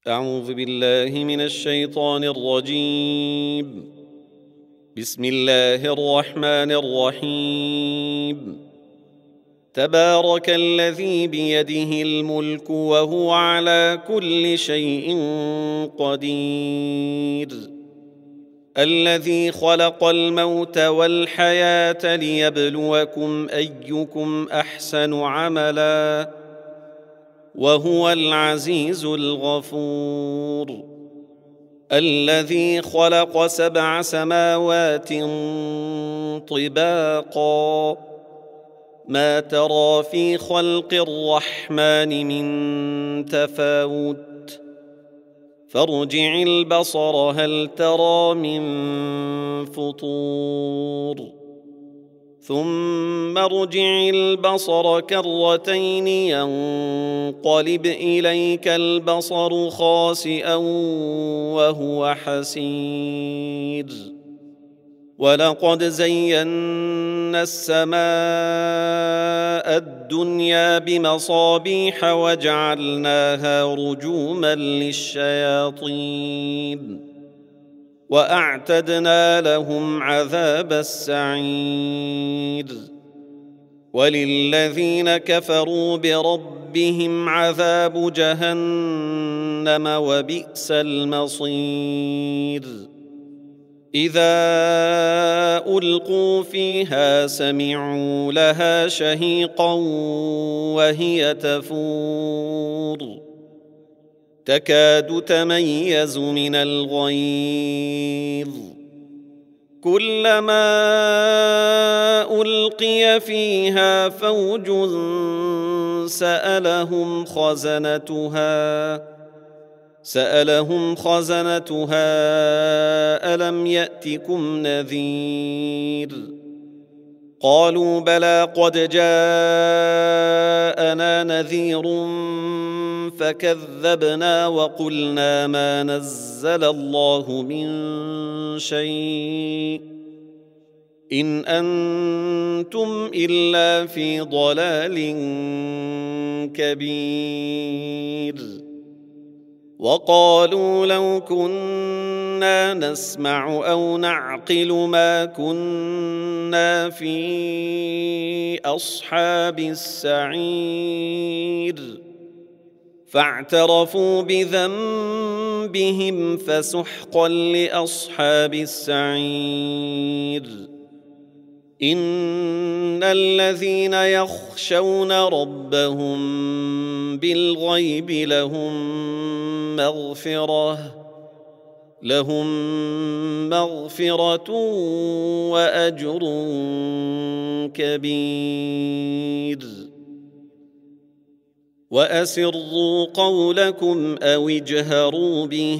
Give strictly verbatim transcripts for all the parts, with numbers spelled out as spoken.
أعوذ بالله من الشيطان الرجيم. بسم الله الرحمن الرحيم. تبارك الذي بيده الملك وهو على كل شيء قدير، الذي خلق الموت والحياة ليبلوكم أيكم أحسن عملا وهو العزيز الغفور، الذي خلق سبع سماوات طباقا ما ترى في خلق الرحمن من تفاوت فارجع البصر هل ترى من فطور ثم ارجع البصر كرتين ينقلب إليك البصر خاسئا وهو حسير، ولقد زينا السماء الدنيا بمصابيح وجعلناها رجوما للشياطين وأعتدنا لهم عذاب السعير، وللذين كفروا بربهم عذاب جهنم وبئس المصير. إذا ألقوا فيها سمعوا لها شهيقا وهي تفور تكاد تميز من الغيظ، كلما ألقي فيها فوج سألهم خزنتها سألهم خزنتها ألم يأتكم نذير؟ قالوا بلى قد جاءنا نذير فكذبنا وقلنا ما نزل الله من شيء إن أنتم إلا في ضلال كبير. وقالوا لو كنا نسمع أو نعقل ما كنا في أصحاب السعير، فاعترفوا بذنبهم فسحقا لأصحاب السعير. إن الذين يخشون ربهم بالغيب لهم مغفرة لهم مغفرة وأجر كبير. وأسروا قولكم أو اجهروا به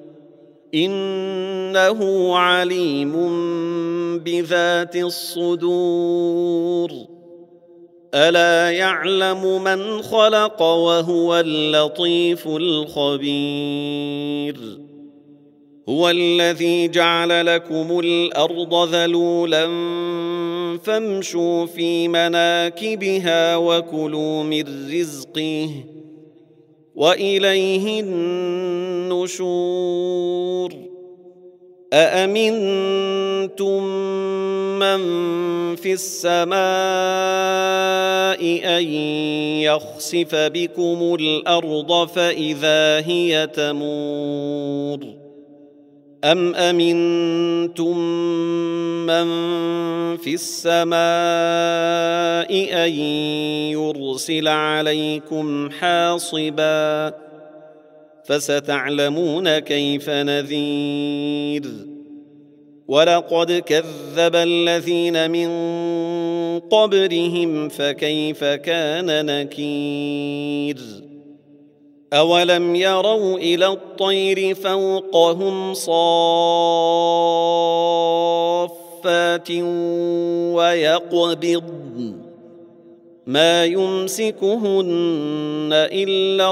إنه عليم بذات الصدور، ألا يعلم من خلق وهو اللطيف الخبير. هو الذي جعل لكم الأرض ذلولا فامشوا في مناكبها وكلوا من رزقه وإليه النشور. أأمنتم من في السماء أن يخسف بكم الأرض فإذا هي تمور، أم أمنتم من في السماء أن يرسل عليكم حاصبا فستعلمون كيف نذير. ولقد كذب الذين من قبلهم فكيف كان نكير. أولم يروا إلى الطير فوقهم صافات ويقبضن ما يمسكهن إلا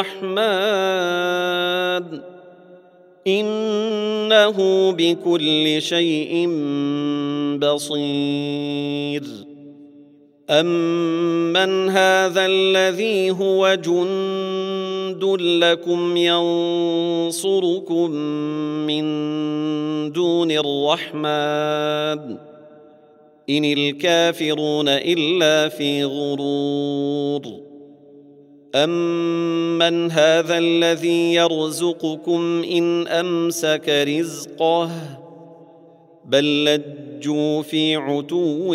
الرحمن إنه بكل شيء بصير. أمن هذا الذي هو جند لكم ينصركم من دون الرحمن إن الكافرون إلا في غرور أمن هذا الذي يرزقكم إن أمسك رزقه بل لجوا في عتو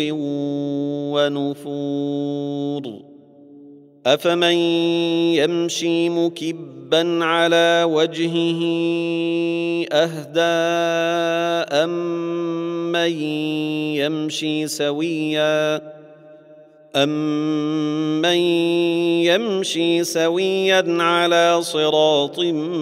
ونفور أفمن يمشي مكبا على وجهه أهدى أمن يمشي سويا أمن يمشي سويا على صراط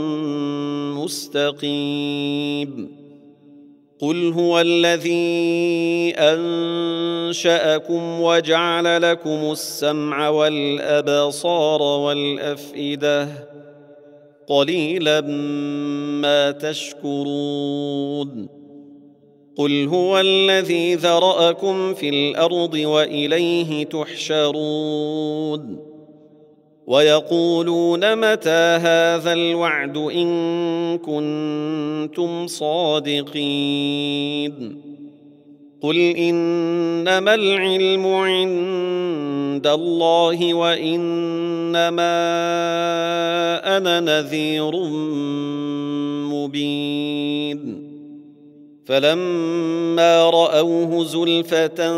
مستقيم قل هو الذي أنشأكم وجعل لكم السمع والأبصار والأفئدة قليلا ما تشكرون قل هو الذي ذرأكم في الأرض وإليه تحشرون ويقولون متى هذا الوعد إن كنتم صادقين قل إنما العلم عند الله وإنما أنا نذير مبين فلما رأوه زلفة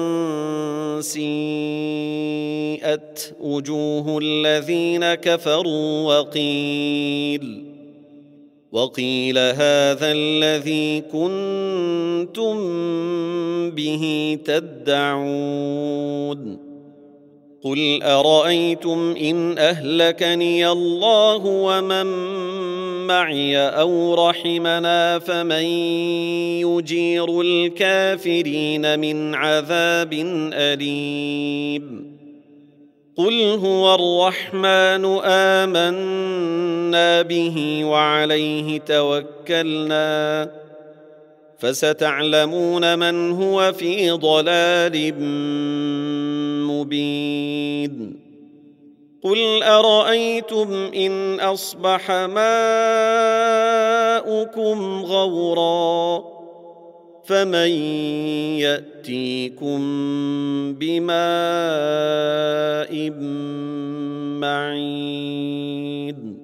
سيئت وجوه الذين كفروا وقيل وقيل هذا الذي كنتم به تدعون قل أرأيتم إن أهلكني الله ومن معي أو رحمنا فمن يجير الكافرين من عذاب أليم قل هو الرحمن آمنا به وعليه توكلنا فستعلمون من هو في ضلال مبين قل أرأيتم إن أصبح ماؤكم غورا فمن يأتيكم بماء معين